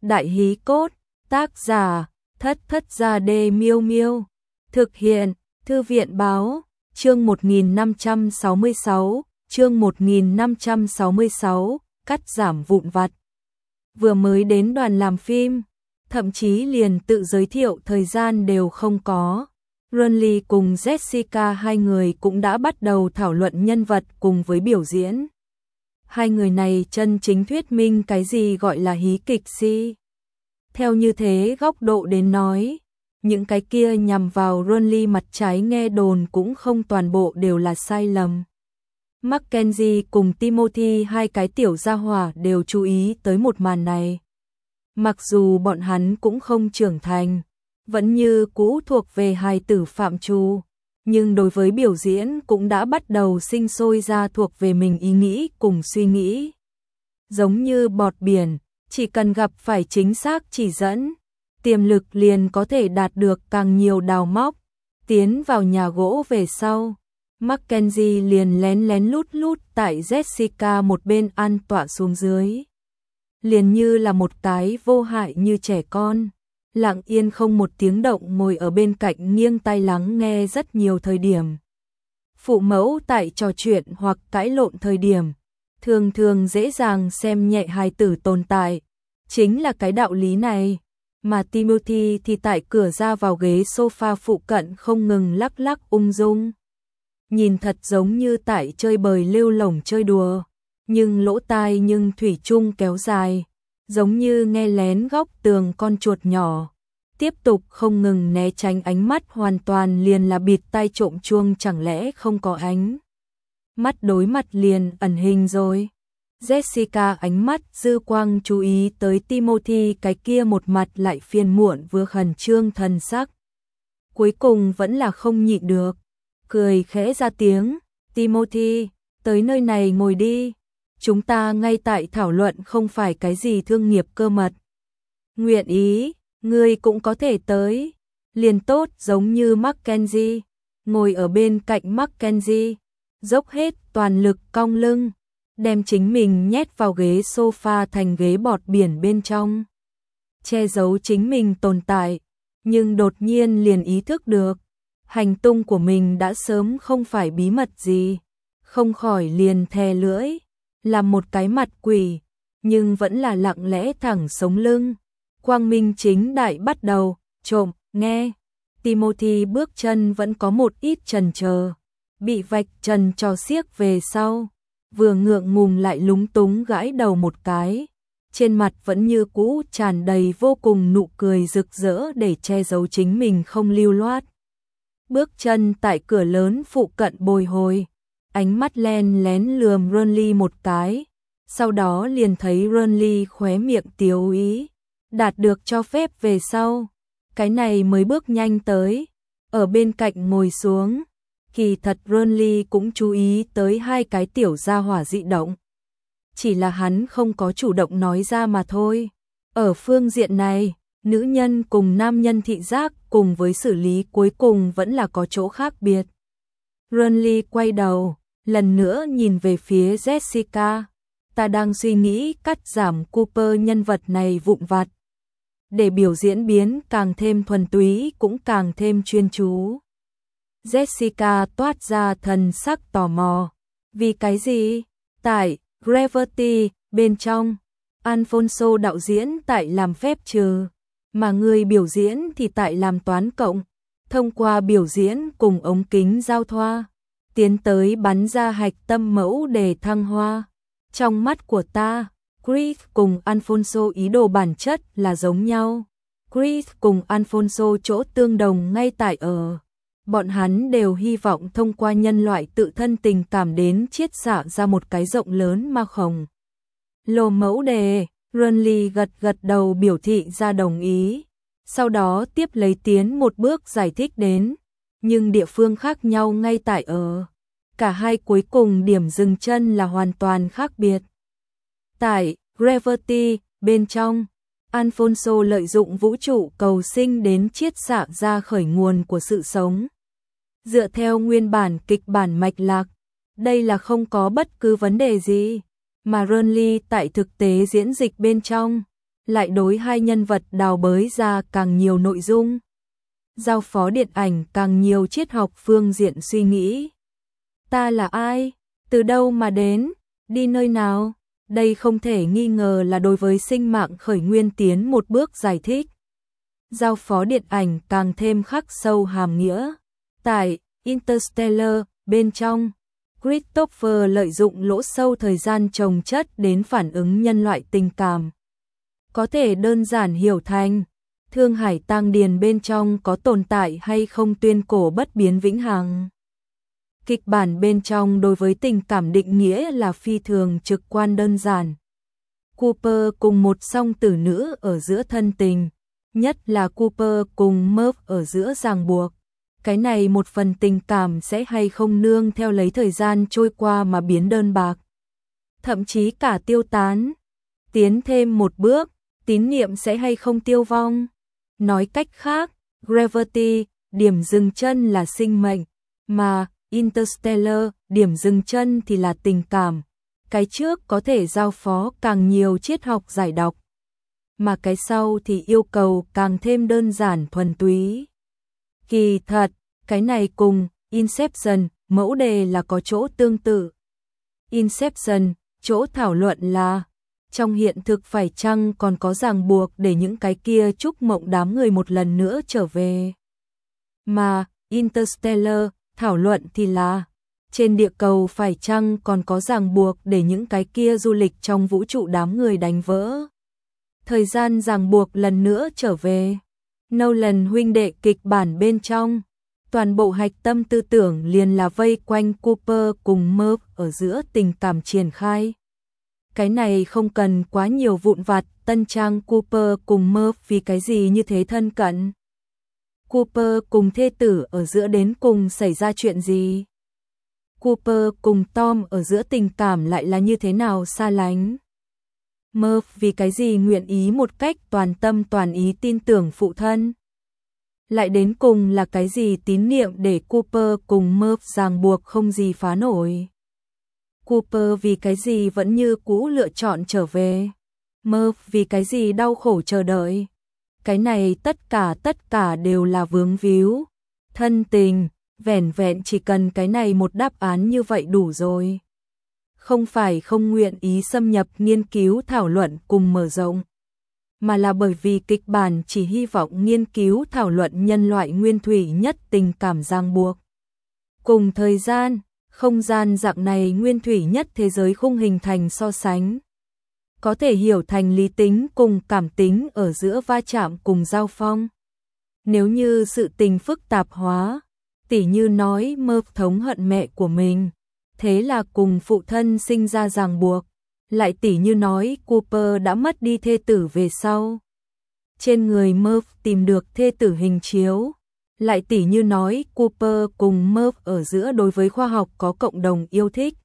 Đại hí cốt, tác giả, Thất Thất Gia Đê Miêu Miêu. Thực hiện, Thư viện báo, chương 1566, chương 1566, cắt giảm vụn vặt. Vừa mới đến đoàn làm phim, thậm chí liền tự giới thiệu thời gian đều không có. Ronly cùng Jessica hai người cũng đã bắt đầu thảo luận nhân vật cùng với biểu diễn. Hai người này chân chính thuyết minh cái gì gọi là hí kịch si. Theo như thế góc độ đến nói, những cái kia nhằm vào Ronly mặt trái nghe đồn cũng không toàn bộ đều là sai lầm. Mackenzie cùng Timothy hai cái tiểu gia hỏa đều chú ý tới một màn này. Mặc dù bọn hắn cũng không trưởng thành, vẫn như cũ thuộc về hài tử phạm trù, nhưng đối với biểu diễn cũng đã bắt đầu sinh sôi ra thuộc về mình ý nghĩ cùng suy nghĩ. Giống như bọt biển, chỉ cần gặp phải chính xác chỉ dẫn, tiềm lực liền có thể đạt được càng nhiều đào móc. Tiến vào nhà gỗ về sau, Mackenzie liền lén lén lút lút tại Jessica một bên an tọa xuống dưới. Liền như là một cái vô hại như trẻ con, lặng yên không một tiếng động ngồi ở bên cạnh nghiêng tai lắng nghe rất nhiều thời điểm. Phụ mẫu tại trò chuyện hoặc cãi lộn thời điểm, thường thường dễ dàng xem nhẹ hài tử tồn tại, chính là cái đạo lý này. Mà Timothy thì tại cửa ra vào ghế sofa phụ cận không ngừng lắc lắc ung dung. Nhìn thật giống như tại chơi bời lêu lổng chơi đùa, nhưng lỗ tai nhưng thủy chung kéo dài, giống như nghe lén góc tường con chuột nhỏ. Tiếp tục không ngừng né tránh ánh mắt hoàn toàn liền là bịt tai trộm chuông, chẳng lẽ không có ánh mắt đối mặt liền ẩn hình rồi. Jessica ánh mắt dư quang chú ý tới Timothy cái kia một mặt lại phiền muộn vừa khẩn trương thần sắc. Cuối cùng vẫn là không nhịn được, cười khẽ ra tiếng, Timothy, tới nơi này ngồi đi, chúng ta ngay tại thảo luận không phải cái gì thương nghiệp cơ mật. Nguyện ý, ngươi cũng có thể tới, liền tốt. Giống như Mackenzie, ngồi ở bên cạnh Mackenzie, dốc hết toàn lực cong lưng, đem chính mình nhét vào ghế sofa thành ghế bọt biển bên trong, che giấu chính mình tồn tại, nhưng đột nhiên liền ý thức được, hành tung của mình đã sớm không phải bí mật gì, không khỏi liền thè lưỡi, làm một cái mặt quỷ, nhưng vẫn là lặng lẽ thẳng sống lưng, quang minh chính đại bắt đầu, trộm, nghe. Timothy bước chân vẫn có một ít chần chờ, bị vạch trần cho xiếc về sau, vừa ngượng ngùng lại lúng túng gãi đầu một cái, trên mặt vẫn như cũ tràn đầy vô cùng nụ cười rực rỡ để che giấu chính mình không lưu loát. Bước chân tại cửa lớn phụ cận bồi hồi, ánh mắt len lén lườm Ronly một cái, sau đó liền thấy Ronly khóe miệng tiếu ý, đạt được cho phép về sau, cái này mới bước nhanh tới, ở bên cạnh ngồi xuống. Kỳ thật Ronly cũng chú ý tới hai cái tiểu gia hỏa dị động, chỉ là hắn không có chủ động nói ra mà thôi. Ở phương diện này, nữ nhân cùng nam nhân thị giác cùng với xử lý cuối cùng vẫn là có chỗ khác biệt. Ronly quay đầu, lần nữa nhìn về phía Jessica, ta đang suy nghĩ cắt giảm Cooper nhân vật này vụn vặt, để biểu diễn biến càng thêm thuần túy cũng càng thêm chuyên chú. Jessica toát ra thần sắc tò mò. Vì cái gì? Tại Gravity bên trong, Alfonso đạo diễn tại làm phép trừ, mà người biểu diễn thì tại làm toán cộng, thông qua biểu diễn cùng ống kính giao thoa, tiến tới bắn ra hạch tâm mẫu để thăng hoa. Trong mắt của ta, Chris cùng Alfonso ý đồ bản chất là giống nhau. Chris cùng Alfonso chỗ tương đồng ngay tại ở, bọn hắn đều hy vọng thông qua nhân loại tự thân tình cảm đến chiết xạ ra một cái rộng lớn mà khổng lồ mẫu đề. Ronly gật gật đầu biểu thị ra đồng ý, sau đó tiếp lấy tiến một bước giải thích đến, nhưng địa phương khác nhau ngay tại ở, cả hai cuối cùng điểm dừng chân là hoàn toàn khác biệt. Tại Gravity bên trong, Alfonso lợi dụng vũ trụ cầu sinh đến chiết xạ ra khởi nguồn của sự sống. Dựa theo nguyên bản kịch bản mạch lạc, đây là không có bất cứ vấn đề gì, mà Ronly tại thực tế diễn dịch bên trong, lại đối hai nhân vật đào bới ra càng nhiều nội dung. Giao phó điện ảnh càng nhiều triết học phương diện suy nghĩ. Ta là ai? Từ đâu mà đến? Đi nơi nào? Đây không thể nghi ngờ là đối với sinh mạng khởi nguyên tiến một bước giải thích. Giao phó điện ảnh càng thêm khắc sâu hàm nghĩa. Tại Interstellar, bên trong, Christopher lợi dụng lỗ sâu thời gian chồng chất đến phản ứng nhân loại tình cảm. Có thể đơn giản hiểu thành, Thương Hải Tang Điền bên trong có tồn tại hay không tuyên cổ bất biến vĩnh hằng. Kịch bản bên trong đối với tình cảm định nghĩa là phi thường trực quan đơn giản. Cooper cùng một song tử nữ ở giữa thân tình, nhất là Cooper cùng Murph ở giữa ràng buộc. Cái này một phần tình cảm sẽ hay không nương theo lấy thời gian trôi qua mà biến đơn bạc. Thậm chí cả tiêu tán. Tiến thêm một bước, tín niệm sẽ hay không tiêu vong. Nói cách khác, Gravity, điểm dừng chân là sinh mệnh, mà Interstellar, điểm dừng chân thì là tình cảm. Cái trước có thể giao phó càng nhiều triết học giải độc, mà cái sau thì yêu cầu càng thêm đơn giản thuần túy. Kỳ thật, cái này cùng Inception, mẫu đề là có chỗ tương tự. Inception, chỗ thảo luận là trong hiện thực phải chăng còn có ràng buộc để những cái kia chúc mộng đám người một lần nữa trở về. Mà Interstellar, thảo luận thì là trên địa cầu phải chăng còn có ràng buộc để những cái kia du lịch trong vũ trụ đám người đánh vỡ. Thời gian ràng buộc lần nữa trở về. Nolan huynh đệ kịch bản bên trong, toàn bộ hạch tâm tư tưởng liền là vây quanh Cooper cùng Murph ở giữa tình cảm triển khai. Cái này không cần quá nhiều vụn vặt, tân trang Cooper cùng Murph vì cái gì như thế thân cận. Cooper cùng thê tử ở giữa đến cùng xảy ra chuyện gì? Cooper cùng Tom ở giữa tình cảm lại là như thế nào xa lánh? Murph vì cái gì nguyện ý một cách toàn tâm toàn ý tin tưởng phụ thân? Lại đến cùng là cái gì tín niệm để Cooper cùng Murph ràng buộc không gì phá nổi? Cooper vì cái gì vẫn như cũ lựa chọn trở về? Murph vì cái gì đau khổ chờ đợi? Cái này tất cả đều là vướng víu. Thân tình, vẻn vẹn chỉ cần cái này một đáp án như vậy đủ rồi. Không phải không nguyện ý xâm nhập nghiên cứu thảo luận cùng mở rộng, mà là bởi vì kịch bản chỉ hy vọng nghiên cứu thảo luận nhân loại nguyên thủy nhất tình cảm ràng buộc. Cùng thời gian, không gian dạng này nguyên thủy nhất thế giới khung hình thành so sánh. Có thể hiểu thành lý tính cùng cảm tính ở giữa va chạm cùng giao phong. Nếu như sự tình phức tạp hóa, tỉ như nói Murph thống hận mẹ của mình, thế là cùng phụ thân sinh ra ràng buộc. Lại tỉ như nói Cooper đã mất đi thê tử về sau, trên người Murph tìm được thê tử hình chiếu. Lại tỉ như nói Cooper cùng Murph ở giữa đối với khoa học có cộng đồng yêu thích,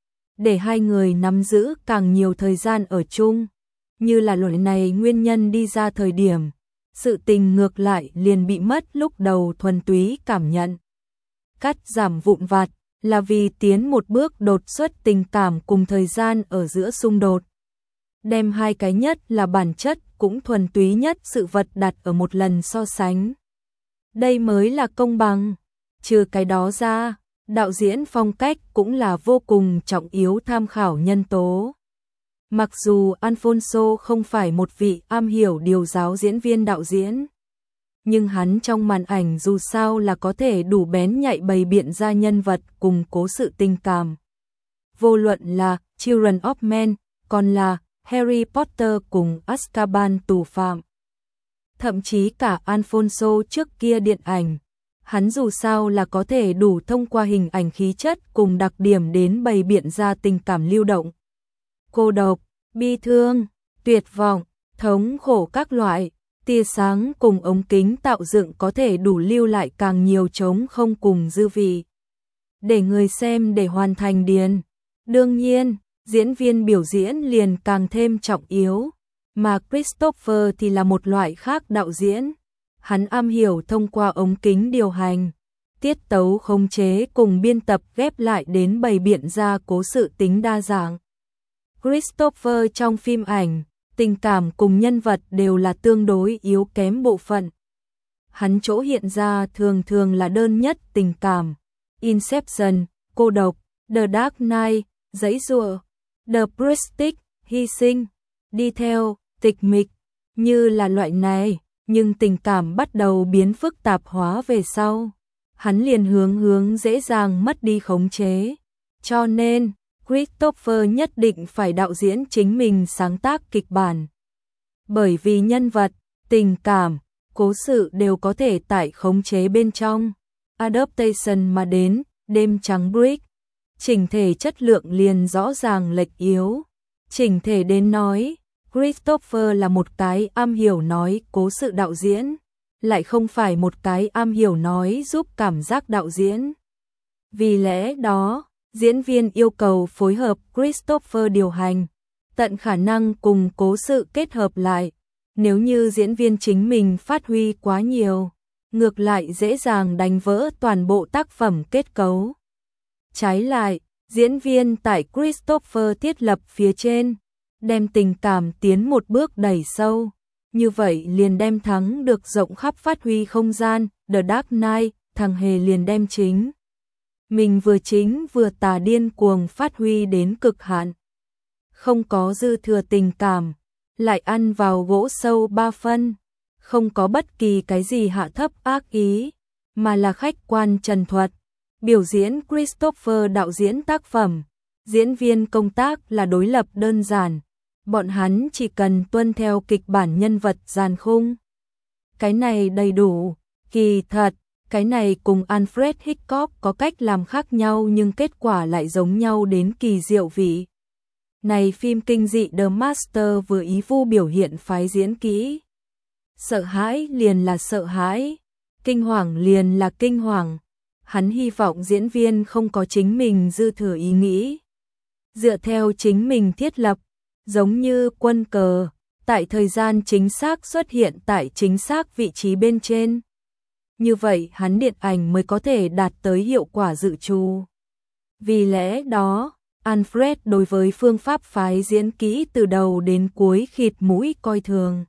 để hai người nắm giữ càng nhiều thời gian ở chung. Như là loại này nguyên nhân đi ra thời điểm, sự tình ngược lại liền bị mất lúc đầu thuần túy cảm nhận. Cắt giảm vụn vặt là vì tiến một bước đột xuất tình cảm cùng thời gian ở giữa xung đột. Đem hai cái nhất là bản chất cũng thuần túy nhất sự vật đặt ở một lần so sánh. Đây mới là công bằng. Trừ cái đó ra, đạo diễn phong cách cũng là vô cùng trọng yếu tham khảo nhân tố. Mặc dù Alfonso không phải một vị am hiểu điều giáo diễn viên đạo diễn, nhưng hắn trong màn ảnh dù sao là có thể đủ bén nhạy bày biện ra nhân vật cùng cố sự tình cảm. Vô luận là Children of Men, còn là Harry Potter cùng Azkaban tù phạm. Thậm chí cả Alfonso trước kia điện ảnh, hắn dù sao là có thể đủ thông qua hình ảnh khí chất cùng đặc điểm đến bày biện ra tình cảm lưu động. Cô độc, bi thương, tuyệt vọng, thống khổ các loại, tia sáng cùng ống kính tạo dựng có thể đủ lưu lại càng nhiều trống không cùng dư vị. Để người xem để hoàn thành điền. Đương nhiên, diễn viên biểu diễn liền càng thêm trọng yếu. Mà Christopher thì là một loại khác đạo diễn. Hắn am hiểu thông qua ống kính điều hành, tiết tấu khống chế cùng biên tập ghép lại đến bày biện ra cố sự tính đa dạng. Christopher trong phim ảnh, tình cảm cùng nhân vật đều là tương đối yếu kém bộ phận. Hắn chỗ hiện ra thường thường là đơn nhất tình cảm, Inception, cô độc, The Dark Knight, giãy giụa, The Prestige, hy sinh, đi theo, tịch mịch, như là loại này, nhưng tình cảm bắt đầu biến phức tạp hóa về sau. Hắn liền hướng dễ dàng mất đi khống chế. Cho nên, Christopher nhất định phải đạo diễn chính mình sáng tác kịch bản. Bởi vì nhân vật, tình cảm, cố sự đều có thể tại khống chế bên trong. Adaptation mà đến, đêm trắng Brick, chỉnh thể chất lượng liền rõ ràng lệch yếu. Chỉnh thể đến nói, Christopher là một cái am hiểu nói cố sự đạo diễn, lại không phải một cái am hiểu nói giúp cảm giác đạo diễn. Vì lẽ đó, diễn viên yêu cầu phối hợp Christopher điều hành, tận khả năng cùng cố sự kết hợp lại. Nếu như diễn viên chính mình phát huy quá nhiều, ngược lại dễ dàng đánh vỡ toàn bộ tác phẩm kết cấu. Trái lại, diễn viên tại Christopher thiết lập phía trên, đem tình cảm tiến một bước đẩy sâu, như vậy liền đem thắng được rộng khắp phát huy không gian. The Dark Knight, thằng hề liền đem chính mình vừa chính vừa tà điên cuồng phát huy đến cực hạn. Không có dư thừa tình cảm, lại ăn vào gỗ sâu 3 phân, không có bất kỳ cái gì hạ thấp ác ý, mà là khách quan trần thuật. Biểu diễn Christopher đạo diễn tác phẩm, diễn viên công tác là đối lập đơn giản, bọn hắn chỉ cần tuân theo kịch bản nhân vật dàn khung. Cái này đầy đủ, kỳ thật, cái này cùng Alfred Hitchcock có cách làm khác nhau nhưng kết quả lại giống nhau đến kỳ diệu vị. Này phim kinh dị The Master vừa ý vu biểu hiện phái diễn kỹ. Sợ hãi liền là sợ hãi, kinh hoàng liền là kinh hoàng. Hắn hy vọng diễn viên không có chính mình dư thừa ý nghĩ, dựa theo chính mình thiết lập, giống như quân cờ, tại thời gian chính xác xuất hiện tại chính xác vị trí bên trên. Như vậy hắn điện ảnh mới có thể đạt tới hiệu quả dự trù. Vì lẽ đó, Alfred đối với phương pháp phái diễn kỹ từ đầu đến cuối khịt mũi coi thường.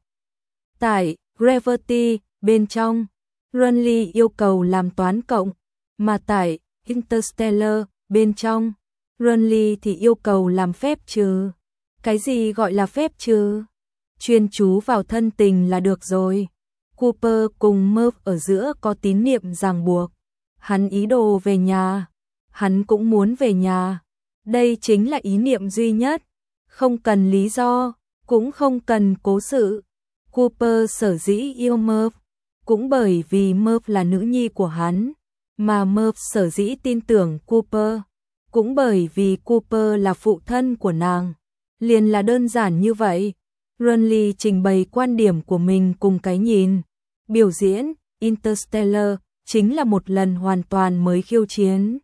Tại Gravity bên trong, Runley yêu cầu làm toán cộng, mà tại Interstellar bên trong, Runley thì yêu cầu làm phép trừ. Cái gì gọi là phép trừ? Chuyên chú vào thân tình là được rồi. Cooper cùng Murph ở giữa có tín niệm ràng buộc. Hắn ý đồ về nhà, hắn cũng muốn về nhà. Đây chính là ý niệm duy nhất, không cần lý do, cũng không cần cố sự. Cooper sở dĩ yêu Murph, cũng bởi vì Murph là nữ nhi của hắn, mà Murph sở dĩ tin tưởng Cooper, cũng bởi vì Cooper là phụ thân của nàng. Liền là đơn giản như vậy. Runley trình bày quan điểm của mình cùng cái nhìn. Biểu diễn Interstellar chính là một lần hoàn toàn mới khiêu chiến.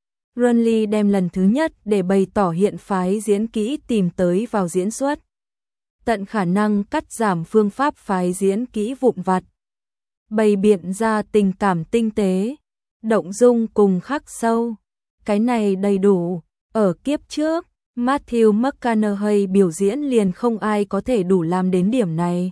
Runley đem lần thứ nhất để bày tỏ hiện phái diễn kỹ tìm tới vào diễn xuất. Tận khả năng cắt giảm phương pháp phái diễn kỹ vụn vặt. Bày biện ra tình cảm tinh tế, động dung cùng khắc sâu. Cái này đầy đủ. Ở kiếp trước, Matthew McConaughey biểu diễn liền không ai có thể đủ làm đến điểm này.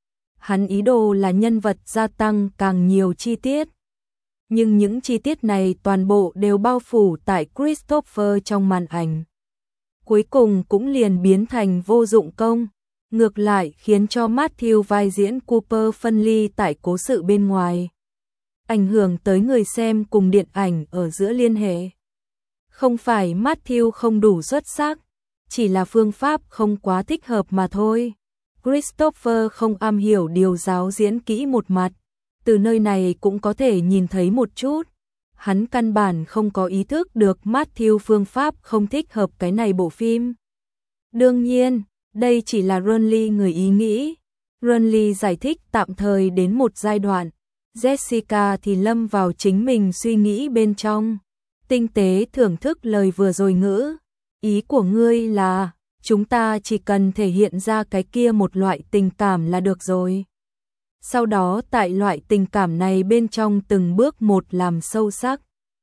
Hắn ý đồ là nhân vật gia tăng càng nhiều chi tiết. Nhưng những chi tiết này toàn bộ đều bao phủ tại Christopher trong màn ảnh. Cuối cùng cũng liền biến thành vô dụng công. Ngược lại khiến cho Matthew vai diễn Cooper phân ly tại cố sự bên ngoài. Ảnh hưởng tới người xem cùng điện ảnh ở giữa liên hệ. Không phải Matthew không đủ xuất sắc, chỉ là phương pháp không quá thích hợp mà thôi. Christopher không am hiểu điều giáo diễn kỹ một mặt, từ nơi này cũng có thể nhìn thấy một chút. Hắn căn bản không có ý thức được Matthew phương pháp không thích hợp cái này bộ phim. Đương nhiên, đây chỉ là Runley người ý nghĩ. Runley giải thích tạm thời đến một giai đoạn, Jessica thì lâm vào chính mình suy nghĩ bên trong. Tinh tế thưởng thức lời vừa rồi ngữ. Ý của ngươi là, chúng ta chỉ cần thể hiện ra cái kia một loại tình cảm là được rồi. Sau đó tại loại tình cảm này bên trong từng bước một làm sâu sắc.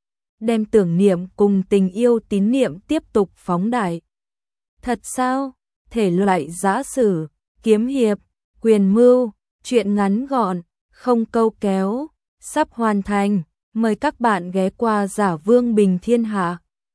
Đem tưởng niệm cùng tình yêu tín niệm tiếp tục phóng đại. Thật sao? Thể loại giả sử, kiếm hiệp, quyền mưu, truyện ngắn gọn, không câu kéo, sắp hoàn thành. Mời các bạn ghé qua Giả Vương Bình Thiên Hạ.